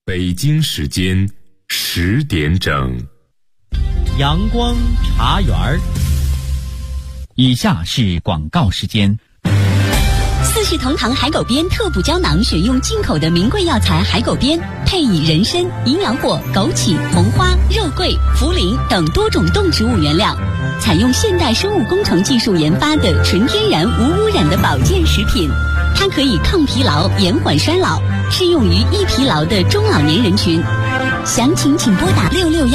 北京时间10点整， 阳光茶园。以下是广告时间。 四世同堂海狗鞭特补胶囊选用进口的名贵药材海狗鞭，配以人参、营养果、枸杞、红花、肉桂、茯苓等多种动植物原料，采用现代生物工程技术研发的纯天然无污染的保健食品。它可以抗疲劳、延缓衰老，适用于易疲劳的中老年人群。详情请拨打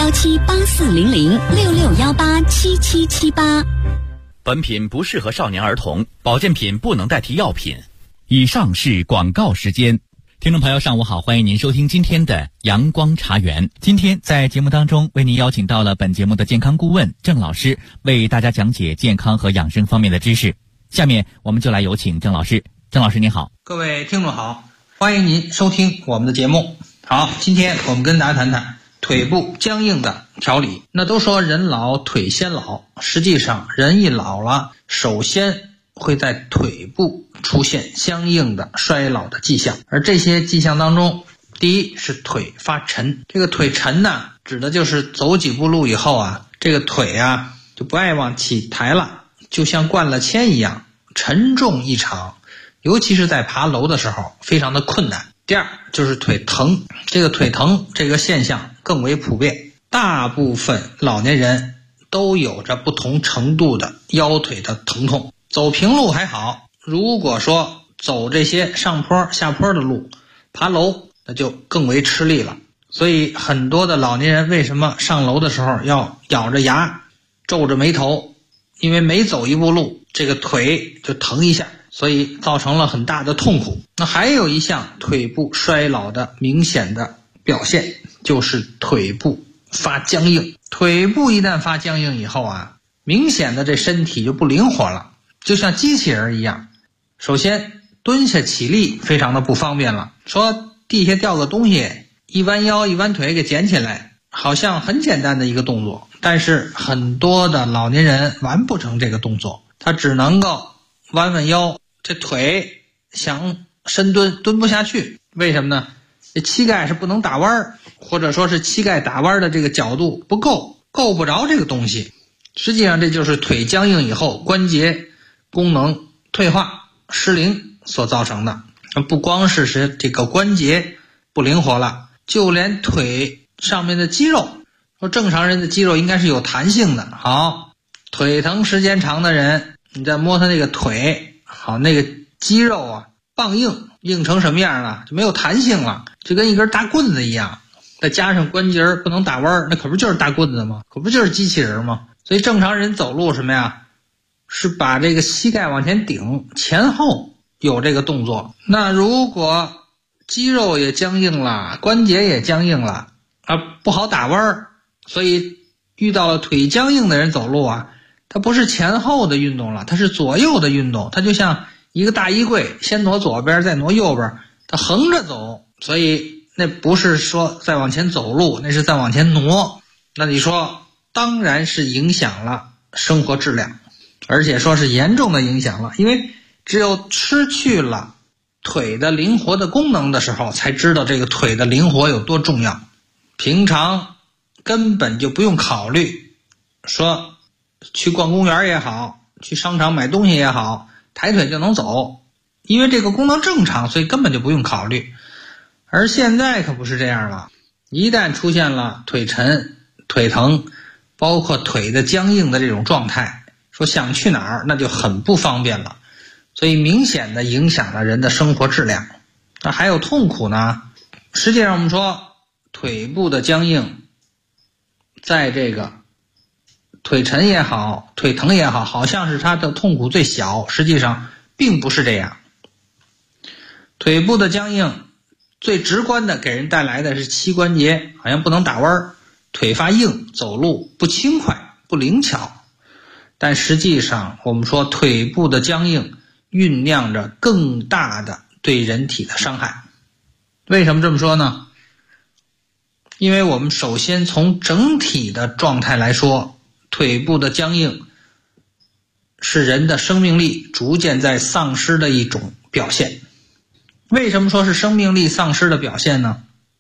6617840066187778。 本品不适合少年儿童，保健品不能代替药品。以上是广告时间。听众朋友上午好，欢迎您收听今天的阳光茶园。今天在节目当中为您邀请到了本节目的健康顾问郑老师，为大家讲解健康和养生方面的知识。下面我们就来有请郑老师。郑老师您好。 各位听众好，欢迎您收听我们的节目。好，今天我们跟大家谈谈腿部僵硬的调理。那都说人老腿先老，实际上人一老了，首先会在腿部出现相应的衰老的迹象。而这些迹象当中，第一是腿发沉。这个腿沉呢，指的就是走几步路以后啊，这个腿啊就不爱往起抬了，就像灌了铅一样，沉重异常，尤其是在爬楼的时候非常的困难。第二就是腿疼，这个腿疼这个现象更为普遍，大部分老年人都有着不同程度的腰腿的疼痛。走平路还好，如果说走这些上坡下坡的路，爬楼那就更为吃力了。所以很多的老年人为什么上楼的时候要咬着牙皱着眉头，因为每走一步路这个腿就疼一下，所以造成了很大的痛苦。那还有一项腿部衰老的明显的表现，就是腿部发僵硬。腿部一旦发僵硬以后啊，明显的这身体就不灵活了，就像机器人一样。首先蹲下起立非常的不方便了，说地下掉个东西，一弯腰一弯腿给捡起来，好像很简单的一个动作，但是很多的老年人完不成这个动作，他只能够弯弯腰，这腿想深蹲蹲不下去。为什么呢？这膝盖是不能打弯，或者说是膝盖打弯的这个角度不够，够不着这个东西。实际上这就是腿僵硬以后关节功能退化失灵所造成的。不光是这个关节不灵活了，就连腿上面的肌肉，说正常人的肌肉应该是有弹性的。好，腿疼时间长的人，你再摸他那个腿，好，那个肌肉啊棒硬，硬成什么样了？就没有弹性了，就跟一根大棍子一样。再加上关节不能打弯，那可不就是大棍子吗？可不就是机器人吗？所以正常人走路什么呀，是把这个膝盖往前顶，前后有这个动作。那如果肌肉也僵硬了，关节也僵硬了啊，不好打弯，所以遇到了腿僵硬的人走路啊，它不是前后的运动了，它是左右的运动。它就像一个大衣柜，先挪左边再挪右边，它横着走，所以那不是说再往前走路，那是再往前挪。那你说当然是影响了生活质量，而且说是严重的影响了。因为只有失去了腿的灵活的功能的时候，才知道这个腿的灵活有多重要。平常根本就不用考虑，说去逛公园也好，去商场买东西也好，抬腿就能走，因为这个功能正常，所以根本就不用考虑。而现在可不是这样了，一旦出现了腿沉、腿疼，包括腿的僵硬的这种状态，说想去哪儿那就很不方便了，所以明显的影响了人的生活质量。那还有痛苦呢？实际上我们说腿部的僵硬，在这个腿沉也好，腿疼也好，好像是它的痛苦最小，实际上并不是这样。腿部的僵硬最直观的给人带来的是膝关节好像不能打弯，腿发硬，走路不轻快不灵巧。但实际上我们说腿部的僵硬酝酿着更大的对人体的伤害。为什么这么说呢？因为我们首先从整体的状态来说，腿部的僵硬是人的生命力逐渐在丧失的一种表现。为什么说是生命力丧失的表现呢？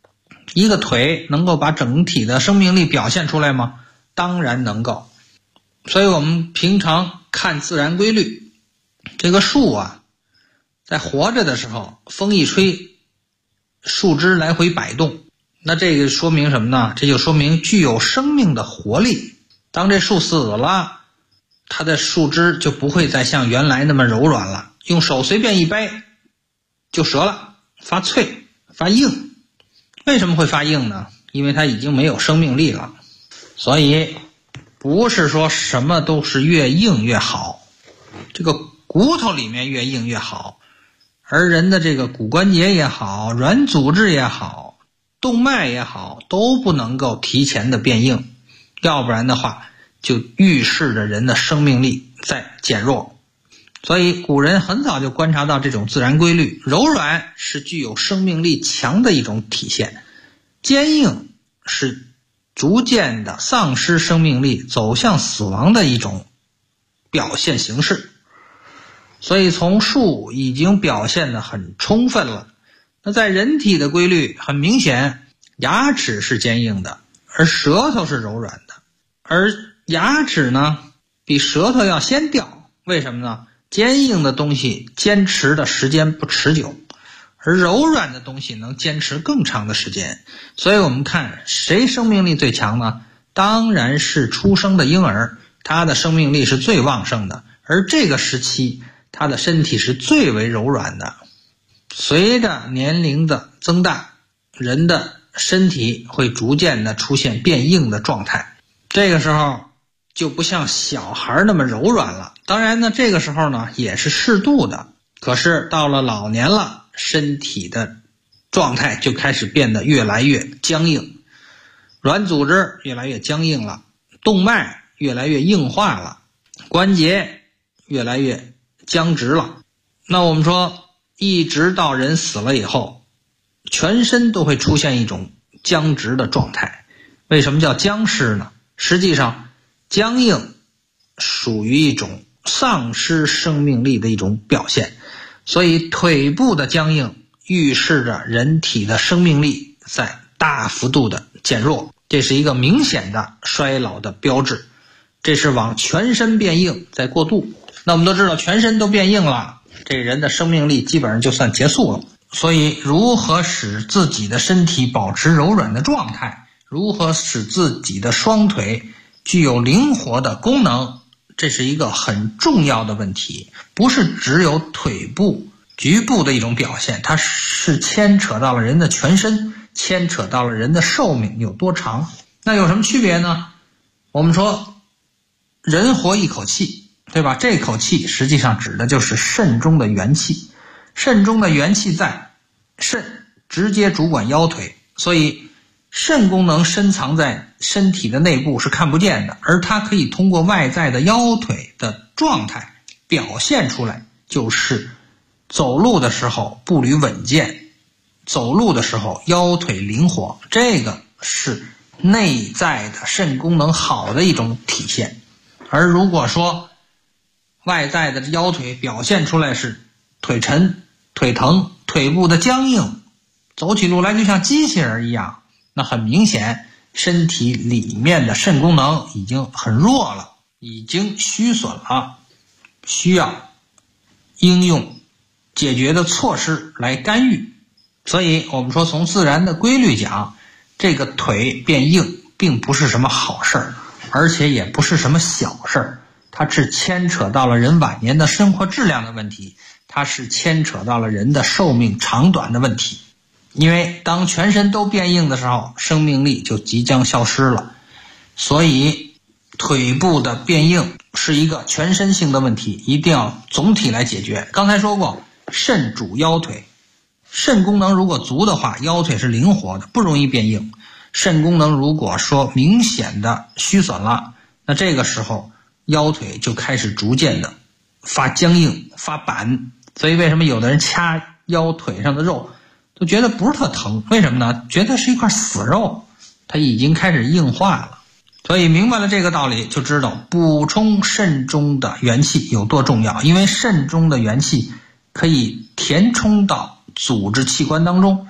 一个腿能够把整体的生命力表现出来吗？当然能够。所以我们平常看自然规律，这个树啊，在活着的时候，风一吹，树枝来回摆动，那这个说明什么呢？这就说明具有生命的活力。当这树死了，它的树枝就不会再像原来那么柔软了，用手随便一掰就折了，发脆发硬。为什么会发硬呢？因为它已经没有生命力了。所以不是说什么都是越硬越好，这个骨头里面越硬越好，而人的这个骨关节也好，软组织也好，动脉也好，都不能够提前的变硬，要不然的话就预示着人的生命力在减弱。所以古人很早就观察到这种自然规律，柔软是具有生命力强的一种体现，坚硬是逐渐的丧失生命力走向死亡的一种表现形式。所以从树已经表现得很充分了。那在人体的规律很明显，牙齿是坚硬的，而舌头是柔软的，而牙齿呢比舌头要先掉。为什么呢？坚硬的东西坚持的时间不持久，而柔软的东西能坚持更长的时间。所以我们看谁生命力最强呢？当然是出生的婴儿，他的生命力是最旺盛的，而这个时期他的身体是最为柔软的。随着年龄的增大，人的身体会逐渐的出现变硬的状态，这个时候就不像小孩那么柔软了。当然呢，这个时候呢也是适度的，可是到了老年了，身体的状态就开始变得越来越僵硬，软组织越来越僵硬了，动脉越来越硬化了，关节越来越僵直了。那我们说一直到人死了以后，全身都会出现一种僵直的状态。为什么叫僵尸呢？实际上僵硬属于一种丧失生命力的一种表现，所以腿部的僵硬预示着人体的生命力在大幅度的减弱，这是一个明显的衰老的标志，这是往全身变硬在过渡。那我们都知道全身都变硬了，这人的生命力基本上就算结束了。所以如何使自己的身体保持柔软的状态，如何使自己的双腿具有灵活的功能，这是一个很重要的问题，不是只有腿部局部的一种表现，它是牵扯到了人的全身，牵扯到了人的寿命有多长。那有什么区别呢？我们说人活一口气，对吧？这口气实际上指的就是肾中的元气，肾中的元气在，肾直接主管腰腿，所以肾功能深藏在身体的内部是看不见的，而它可以通过外在的腰腿的状态表现出来，就是走路的时候步履稳健，走路的时候腰腿灵活，这个是内在的肾功能好的一种体现。而如果说外在的腰腿表现出来是腿沉、腿疼、腿部的僵硬，走起路来就像机器人一样，那很明显身体里面的肾功能已经很弱了，已经虚损了，需要应用解决的措施来干预。所以我们说从自然的规律讲，这个腿变硬并不是什么好事儿，而且也不是什么小事儿，它是牵扯到了人晚年的生活质量的问题，它是牵扯到了人的寿命长短的问题。因为当全身都变硬的时候，生命力就即将消失了，所以腿部的变硬是一个全身性的问题，一定要总体来解决。刚才说过，肾主腰腿，肾功能如果足的话，腰腿是灵活的，不容易变硬。肾功能如果说明显的虚损了，那这个时候腰腿就开始逐渐的发僵硬、发板。所以为什么有的人掐腰腿上的肉都觉得不是特疼？为什么呢？觉得是一块死肉，它已经开始硬化了。所以明白了这个道理，就知道补充肾中的元气有多重要。因为肾中的元气可以填充到组织器官当中，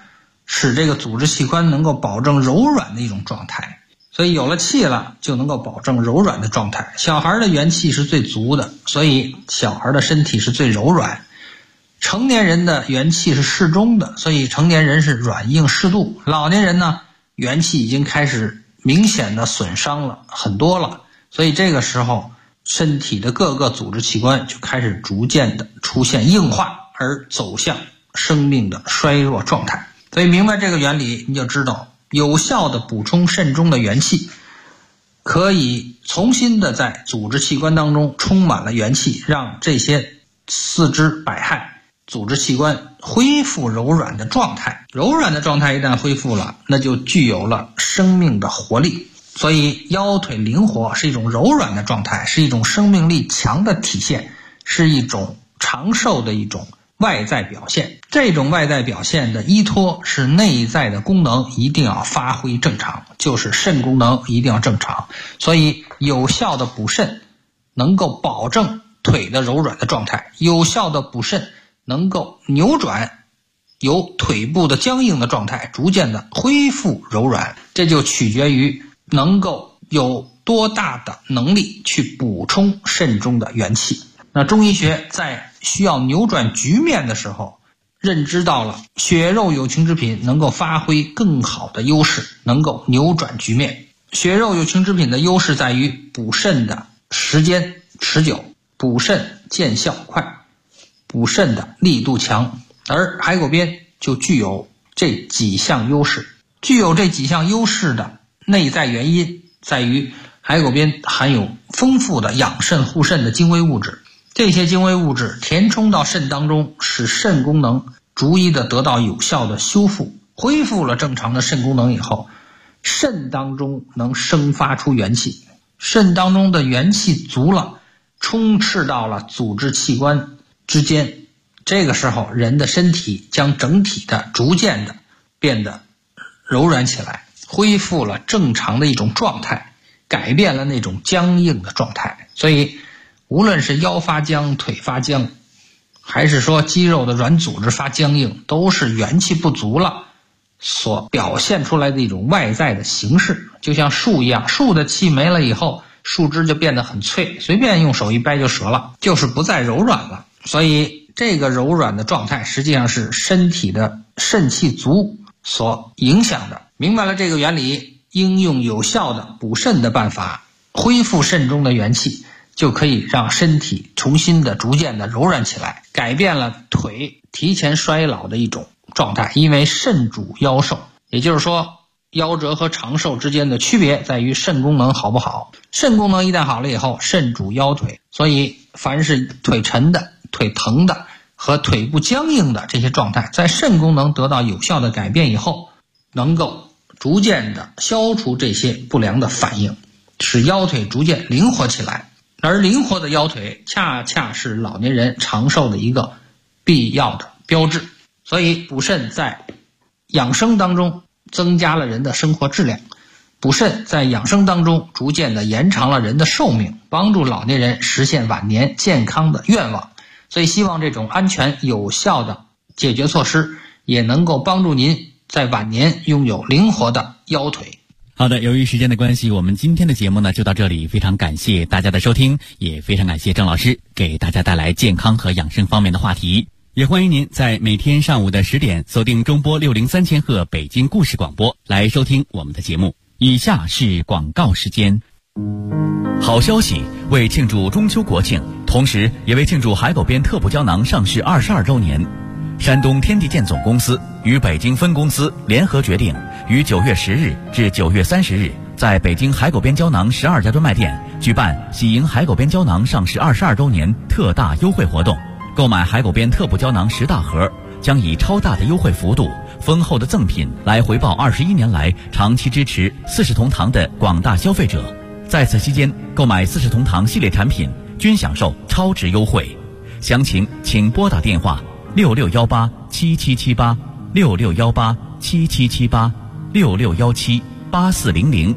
使这个组织器官能够保证柔软的一种状态。所以有了气了，就能够保证柔软的状态。小孩的元气是最足的，所以小孩的身体是最柔软。成年人的元气是适中的，所以成年人是软硬适度。老年人呢，元气已经开始明显的损伤了很多了，所以这个时候身体的各个组织器官就开始逐渐的出现硬化，而走向生命的衰弱状态。所以明白这个原理，你就知道有效的补充肾中的元气，可以重新的在组织器官当中充满了元气，让这些四肢百骸组织器官恢复柔软的状态。柔软的状态一旦恢复了，那就具有了生命的活力。所以腰腿灵活是一种柔软的状态，是一种生命力强的体现，是一种长寿的一种外在表现。这种外在表现的依托是内在的功能一定要发挥正常，就是肾功能一定要正常。所以有效的补肾能够保证腿的柔软的状态，有效的补肾能够扭转由腿部的僵硬的状态逐渐的恢复柔软。这就取决于能够有多大的能力去补充肾中的元气。那中医学在需要扭转局面的时候，认知到了血肉有情之品能够发挥更好的优势，能够扭转局面。血肉有情之品的优势在于补肾的时间持久，补肾见效快，补肾的力度强，而海狗鞭就具有这几项优势。具有这几项优势的内在原因在于海狗鞭含有丰富的养肾护肾的精微物质，这些精微物质填充到肾当中，使肾功能逐一的得到有效的修复。恢复了正常的肾功能以后，肾当中能生发出元气，肾当中的元气足了，充斥到了组织器官之间，这个时候人的身体将整体的逐渐的变得柔软起来，恢复了正常的一种状态，改变了那种僵硬的状态。所以无论是腰发僵、腿发僵，还是说肌肉的软组织发僵硬，都是元气不足了所表现出来的一种外在的形式。就像树一样，树的气没了以后，树枝就变得很脆，随便用手一掰就折了，就是不再柔软了。所以这个柔软的状态实际上是身体的肾气足所影响的。明白了这个原理，应用有效的补肾的办法，恢复肾中的元气，就可以让身体重新的逐渐的柔软起来，改变了腿提前衰老的一种状态。因为肾主腰寿，也就是说夭折和长寿之间的区别在于肾功能好不好。肾功能一旦好了以后，肾主腰腿，所以凡是腿沉的、腿疼的和腿部僵硬的这些状态，在肾功能得到有效的改变以后，能够逐渐的消除这些不良的反应，使腰腿逐渐灵活起来。而灵活的腰腿恰恰是老年人长寿的一个必要的标志。所以补肾在养生当中增加了人的生活质量，补肾在养生当中逐渐的延长了人的寿命，帮助老年人实现晚年健康的愿望。所以希望这种安全有效的解决措施也能够帮助您在晚年拥有灵活的腰腿。 好的，由于时间的关系，我们今天的节目呢就到这里，非常感谢大家的收听，也非常感谢郑老师给大家带来健康和养生方面的话题。也欢迎您在每天上午的10点锁定中波603千赫北京故事广播来收听我们的节目。以下是广告时间。好消息，为庆祝中秋国庆，同时也为庆祝海狗鞭特步胶囊上市22周年，山东天地健总公司与北京分公司联合决定，于9月10日至9月30日，在北京海狗鞭胶囊12家专卖店举办喜迎海狗鞭胶囊上市22周年特大优惠活动。购买海狗鞭特步胶囊10大盒，将以超大的优惠幅度、丰厚的赠品来回报21年来长期支持四世同堂的广大消费者。在此期间，购买四世同堂系列产品均享受超值优惠。详情请拨打电话66187778 66187778 66178400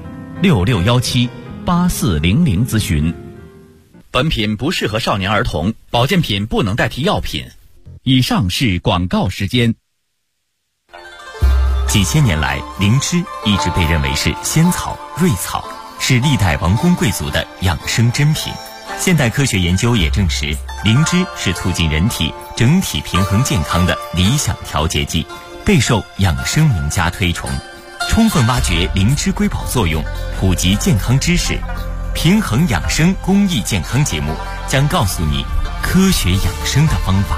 66178400咨询。本品不适合少年儿童，保健品不能代替药品。以上是广告时间。 几千年来，灵芝一直被认为是仙草、瑞草，是历代王公贵族的养生珍品。现代科学研究也证实，灵芝是促进人体整体平衡健康的理想调节剂，备受养生名家推崇。充分挖掘灵芝瑰宝作用，普及健康知识，平衡养生公益健康节目将告诉你科学养生的方法。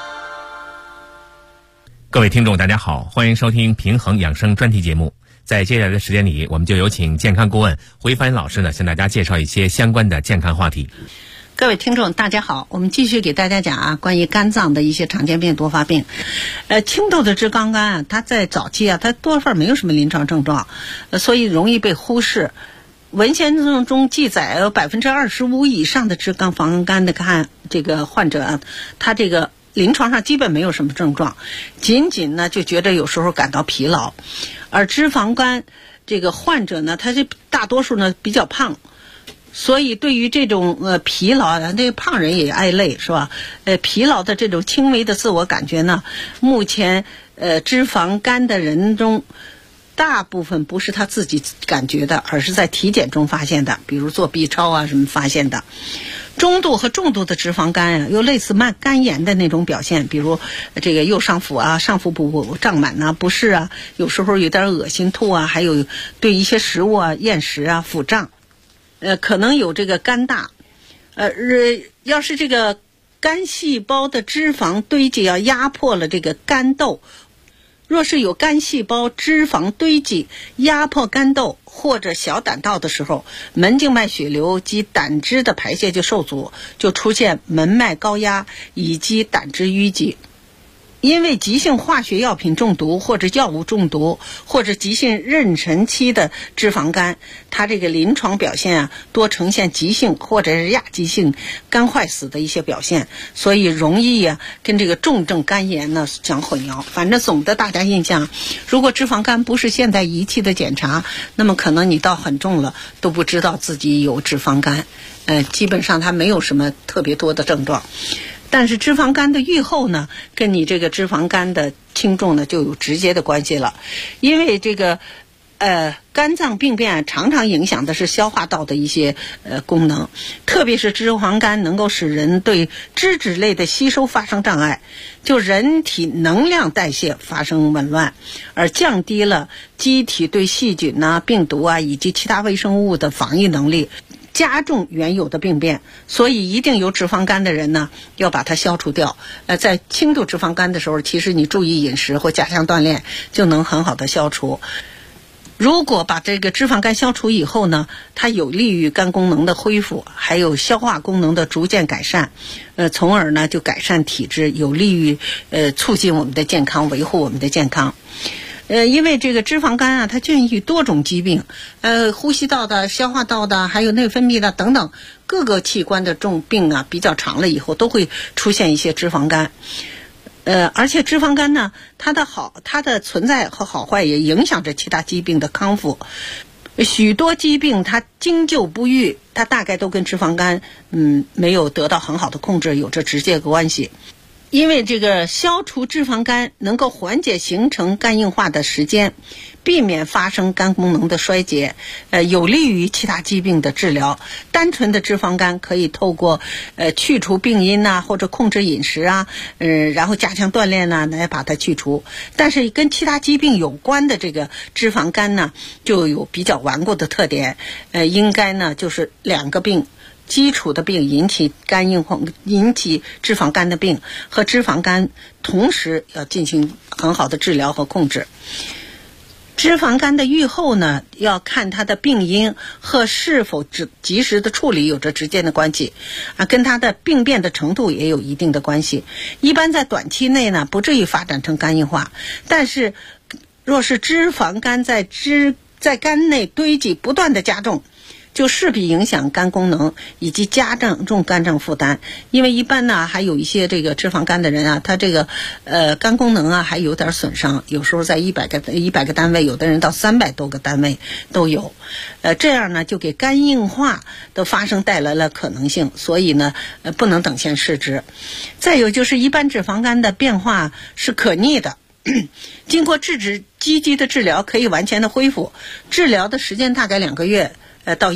各位听众大家好，欢迎收听平衡养生专题节目。在接下来的时间里，我们就有请健康顾问胡一帆老师呢，向大家介绍一些相关的健康话题。 各位听众大家好，我们继续给大家讲关于肝脏的一些常见病多发病。轻度的脂肪肝它在早期它多半没有什么临床症状，所以容易被忽视。文献中记载有25%以上的脂肪肝的这个患者他这个临床上基本没有什么症状，仅仅呢就觉得有时候感到疲劳。而脂肪肝这个患者呢，他这大多数呢比较胖，所以对于这种疲劳这个胖人也爱累是吧？疲劳的这种轻微的自我感觉呢，目前脂肪肝的人中大部分不是他自己感觉的，而是在体检中发现的，比如做 B 超什么发现的。中度和重度的脂肪肝有类似肝炎的那种表现，比如这个右上腹上腹部胀满不适有时候有点恶心吐还有对一些食物厌食腹胀，可能有这个肝大。要是这个肝细胞的脂肪堆积压迫了这个肝窦，若是有肝细胞脂肪堆积压迫肝窦或者小胆道的时候，门静脉血流及胆汁的排泄就受阻，就出现门脉高压以及胆汁淤积。因为急性化学药品中毒或者药物中毒或者急性妊娠期的脂肪肝，它这个临床表现多呈现急性或者是亚急性肝坏死的一些表现，所以容易跟这个重症肝炎呢相混淆。反正总的大家印象，如果脂肪肝不是现代仪器的检查，那么可能你到很重了都不知道自己有脂肪肝，基本上它没有什么特别多的症状。但是脂肪肝的预后呢，跟你这个脂肪肝的轻重呢就有直接的关系了。因为这个肝脏病变常常影响的是消化道的一些功能，特别是脂肪肝能够使人对脂质类的吸收发生障碍，就人体能量代谢发生紊乱，而降低了机体对细菌病毒以及其他微生物的防御能力，加重原有的病变。所以一定有脂肪肝的人呢要把它消除掉。在轻度脂肪肝的时候，其实你注意饮食或加强锻炼就能很好的消除。如果把这个脂肪肝消除以后呢，它有利于肝功能的恢复，还有消化功能的逐渐改善，从而呢就改善体质，有利于促进我们的健康，维护我们的健康。因为这个脂肪肝它均于多种疾病，呼吸道的、消化道的，还有内分泌的等等各个器官的重病比较长了以后都会出现一些脂肪肝。而且脂肪肝呢，它的存在和好坏也影响着其他疾病的康复。许多疾病它经久不愈，它大概都跟脂肪肝没有得到很好的控制有着直接的关系。因为这个消除脂肪肝能够缓解形成肝硬化的时间，避免发生肝功能的衰竭，有利于其他疾病的治疗。单纯的脂肪肝可以透过去除病因或者控制饮食然后加强锻炼来把它去除。但是跟其他疾病有关的这个脂肪肝呢，就有比较顽固的特点，应该呢就是两个病。基础的病引起肝硬化、引起脂肪肝的病和脂肪肝同时要进行很好的治疗和控制。脂肪肝的预后呢，要看它的病因和是否及时的处理有着直接的关系跟它的病变的程度也有一定的关系。一般在短期内呢不至于发展成肝硬化，但是若是脂肪肝在肝内堆积不断的加重，就势必影响肝功能以及加重肝脏负担。因为一般呢还有一些这个脂肪肝的人他这个肝功能还有点损伤，有时候在100个单位，有的人到300多个单位都有。这样呢就给肝硬化的发生带来了可能性，所以呢不能等闲视之。再有就是一般脂肪肝的变化是可逆的，经过积极的治疗可以完全的恢复，治疗的时间大概2个月到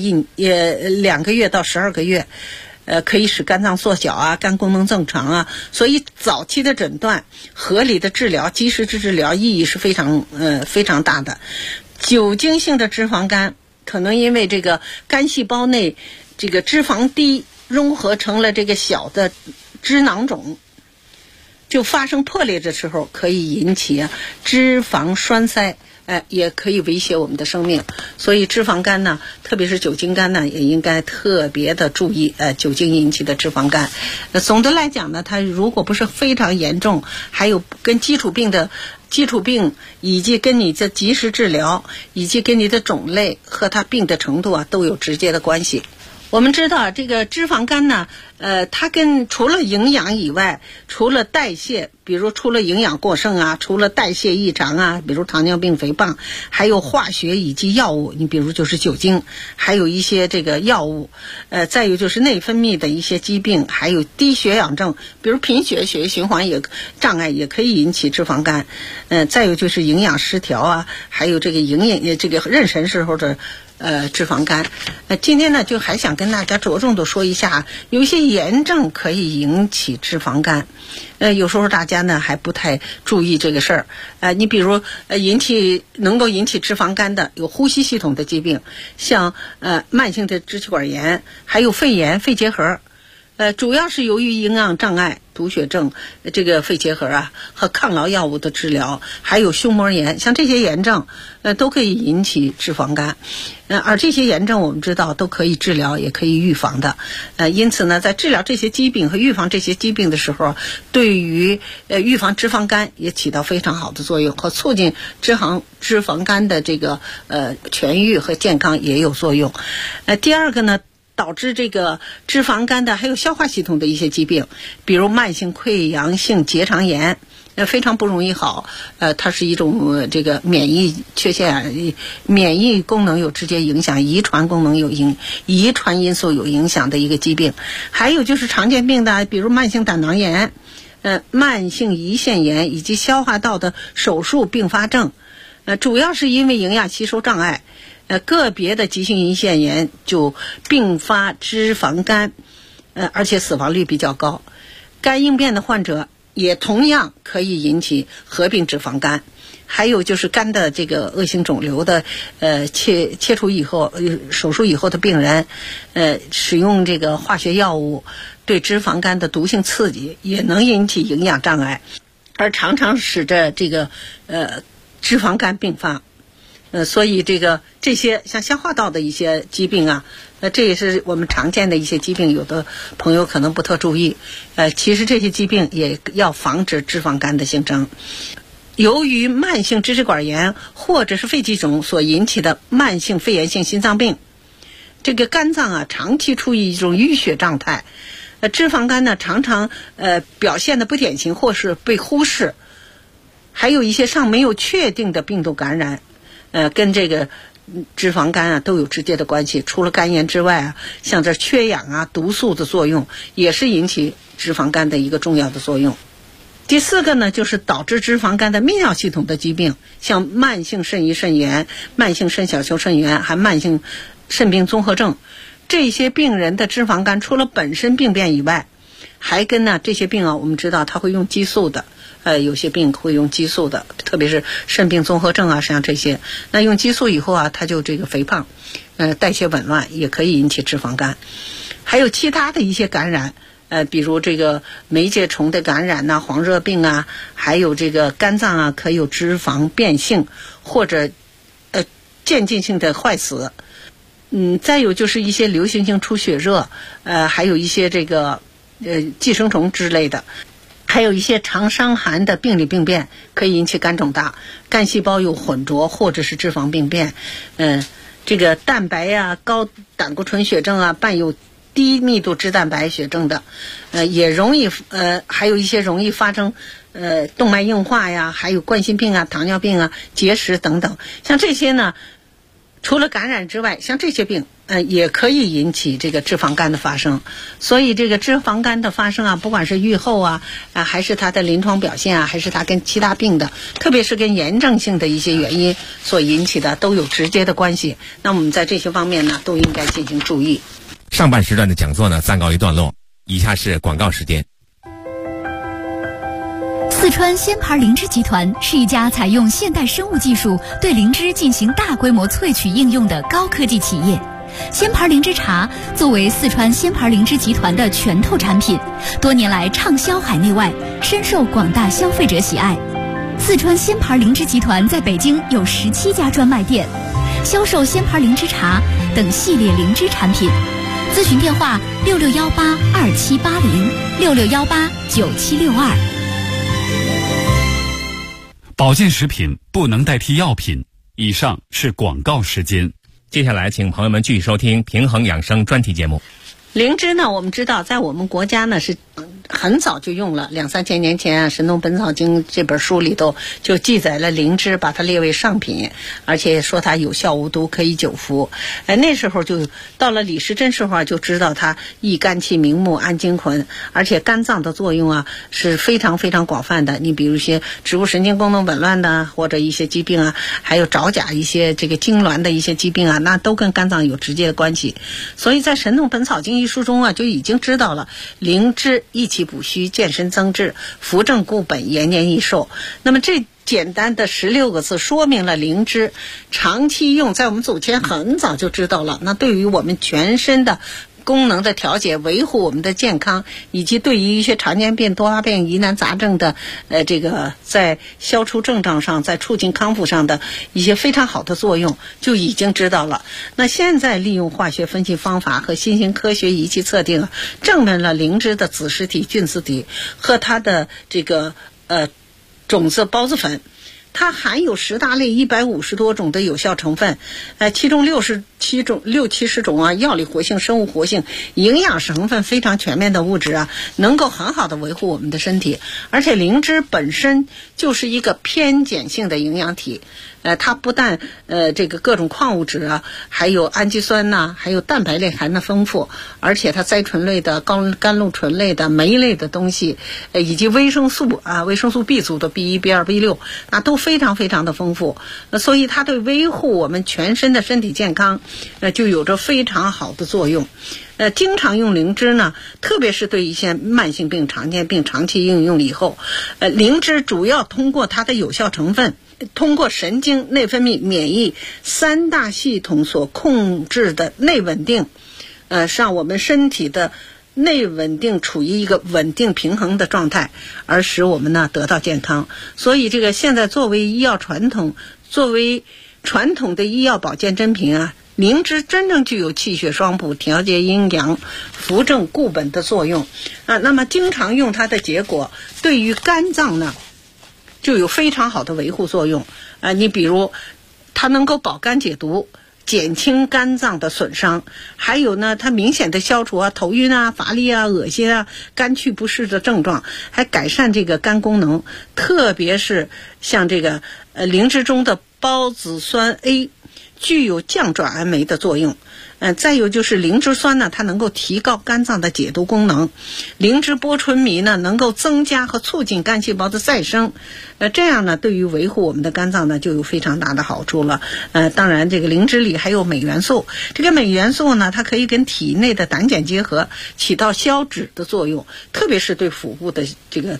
2个月到12个月，可以使肝脏缩小啊，肝功能正常啊。所以早期的诊断、合理的治疗、及时治疗意义是非常大的。酒精性的脂肪肝可能因为这个肝细胞内这个脂肪低融合成了这个小的脂囊肿，就发生破裂的时候可以引起脂肪栓塞，也可以威胁我们的生命。所以脂肪肝呢，特别是酒精肝呢，也应该特别的注意酒精引起的脂肪肝。总的来讲呢，它如果不是非常严重，还有跟基础病以及跟你的及时治疗以及跟你的种类和它病的程度啊都有直接的关系。我们知道这个脂肪肝呢，它跟除了营养以外，除了代谢，比如除了营养过剩啊，除了代谢异常啊，比如糖尿病、肥胖，还有化学以及药物，你比如就是酒精，还有一些这个药物，再有就是内分泌的一些疾病，还有低血氧症，比如贫血、血液循环障碍也可以引起脂肪肝。再有就是营养失调啊，还有这个妊娠时候的脂肪肝。今天呢就还想跟大家着重的说一下，有一些炎症可以引起脂肪肝。有时候大家呢还不太注意这个事儿。你比如能够引起脂肪肝的有呼吸系统的疾病，像慢性的支气管炎，还有肺炎、肺结核。主要是由于营养障碍、毒血症、这个肺结核啊和抗老药物的治疗，还有胸膜炎，像这些炎症都可以引起脂肪肝。而这些炎症我们知道都可以治疗，也可以预防的。因此呢，在治疗这些疾病和预防这些疾病的时候，对于预防脂肪肝也起到非常好的作用，和促进脂肪肝的这个痊愈和健康也有作用。第二个呢，导致这个脂肪肝的还有消化系统的一些疾病，比如慢性溃疡性结肠炎，非常不容易好。它是一种这个免疫缺陷，免疫功能有直接影响，遗传因素有影响的一个疾病。还有就是常见病的，比如慢性胆囊炎、慢性胰腺炎以及消化道的手术并发症。主要是因为营养吸收障碍。个别的急性胰腺炎就并发脂肪肝，而且死亡率比较高。肝硬变的患者也同样可以引起合并脂肪肝。还有就是肝的这个恶性肿瘤的切除以后手术以后的病人，使用这个化学药物对脂肪肝的毒性刺激，也能引起营养障碍，而常常使得这个脂肪肝并发。所以这些像消化道的一些疾病啊，这也是我们常见的一些疾病，有的朋友可能不特注意。其实这些疾病也要防止脂肪肝的形成。由于慢性支气管炎或者是肺气肿所引起的慢性肺炎性心脏病，这个肝脏啊长期处于一种淤血状态。脂肪肝呢常常表现的不典型或是被忽视，还有一些尚没有确定的病毒感染。跟这个脂肪肝啊都有直接的关系。除了肝炎之外啊，像这缺氧啊、毒素的作用，也是引起脂肪肝的一个重要的作用。第四个呢，就是导致脂肪肝的泌尿系统的疾病，像慢性肾盂肾炎、慢性肾小球肾炎，还慢性肾病综合症。这些病人的脂肪肝除了本身病变以外，还跟这些病啊，我们知道它会用激素的。有些病会用激素的，特别是肾病综合症啊，像这些。那用激素以后啊，它就这个肥胖，代谢紊乱，也可以引起脂肪肝。还有其他的一些感染，比如这个媒介虫的感染呐、黄热病啊，还有这个肝脏啊可有脂肪变性或者渐进性的坏死。再有就是一些流行性出血热，还有一些这个寄生虫之类的。还有一些常伤寒的病理病变可以引起肝肿大，肝细胞有混浊或者是脂肪病变。这个蛋白呀、高胆固醇血症啊，伴有低密度脂蛋白血症的，也容易还有一些容易发生动脉硬化呀，还有冠心病啊、糖尿病啊、结石等等。像这些呢，除了感染之外，像这些病也可以引起这个脂肪肝的发生。所以这个脂肪肝的发生啊，不管是预后啊，还是它的临床表现啊，还是它跟其他病的，特别是跟炎症性的一些原因所引起的，都有直接的关系。那我们在这些方面呢，都应该进行注意。 上半时段的讲座呢，暂告一段落，以下是广告时间。 四川鲜牌灵芝集团是一家采用现代生物技术对灵芝进行大规模萃取应用的高科技企业。鲜牌灵芝茶作为四川鲜牌灵芝集团的拳头产品，多年来畅销海内外，深受广大消费者喜爱。四川鲜牌灵芝集团在北京有17家专卖店，销售鲜牌灵芝茶等系列灵芝产品。咨询电话66182780，66189762。 保健食品不能代替药品。以上是广告时间。 接下来请朋友们继续收听平衡养生专题节目。 灵芝呢，我们知道在我们国家呢是很早就用了，2、3千年前啊，《神农本草经》这本书里头就记载了灵芝，把它列为上品，而且说它有效无毒，可以久服。那时候就到了李时珍时候就知道它益肝气、明目、安精魂，而且肝脏的作用啊是非常非常广泛的。你比如一些植物神经功能紊乱的，或者一些疾病啊，还有爪甲一些这个痉挛的一些疾病啊，那都跟肝脏有直接的关系。所以在《神农本草经》一书中啊，就已经知道了灵芝益气补虚、健身增智、扶正固本、延年益寿。那么这简单的16个字说明了灵芝长期用，在我们祖先很早就知道了。那对于我们全身的功能的调节、维护我们的健康，以及对于一些常见病、多发病、疑难杂症的这个在消除症状上、在促进康复上的一些非常好的作用，就已经知道了。那现在利用化学分析方法和新型科学仪器测定，证明了灵芝的子实体、菌丝体和它的这个种子孢子粉，它含有10大类150多种的有效成分，其中60、70种啊药理活性、生物活性、营养成分非常全面的物质啊，能够很好的维护我们的身体。而且灵芝本身就是一个偏碱性的营养体，它不但这个各种矿物质啊，还有氨基酸呐，还有蛋白类含的丰富，而且它甾醇类的、甘露醇类的、酶类的东西，以及维生素啊，维生素 B 族的 B1、B2、B6，那都非常非常的丰富。所以它对维护我们全身的身体健康，就有着非常好的作用。经常用灵芝呢，特别是对一些慢性病、常见病长期应用以后，灵芝主要通过它的有效成分，通过神经、内分泌、免疫3大系统所控制的内稳定，让我们身体的内稳定处于一个稳定平衡的状态，而使我们呢得到健康。所以这个现在作为医药传统，作为传统的医药保健珍品啊，灵芝真正具有气血双补、调节阴阳、扶正固本的作用啊。那么经常用它的结果，对于肝脏呢就有非常好的维护作用啊。你比如它能够保肝解毒，减轻肝脏的损伤，还有呢，它明显的消除头晕啊、乏力啊、恶心啊、肝气不适的症状，还改善这个肝功能。特别是像这个灵芝中的孢子酸 A， 具有降转氨酶的作用。再有就是灵芝酸呢，它能够提高肝脏的解毒功能。灵芝波醇醚呢，能够增加和促进肝细胞的再生。这样呢，对于维护我们的肝脏呢，就有非常大的好处了。当然，这个灵芝里还有镁元素。这个镁元素呢，它可以跟体内的胆碱结合，起到消脂的作用，特别是对腹部的这个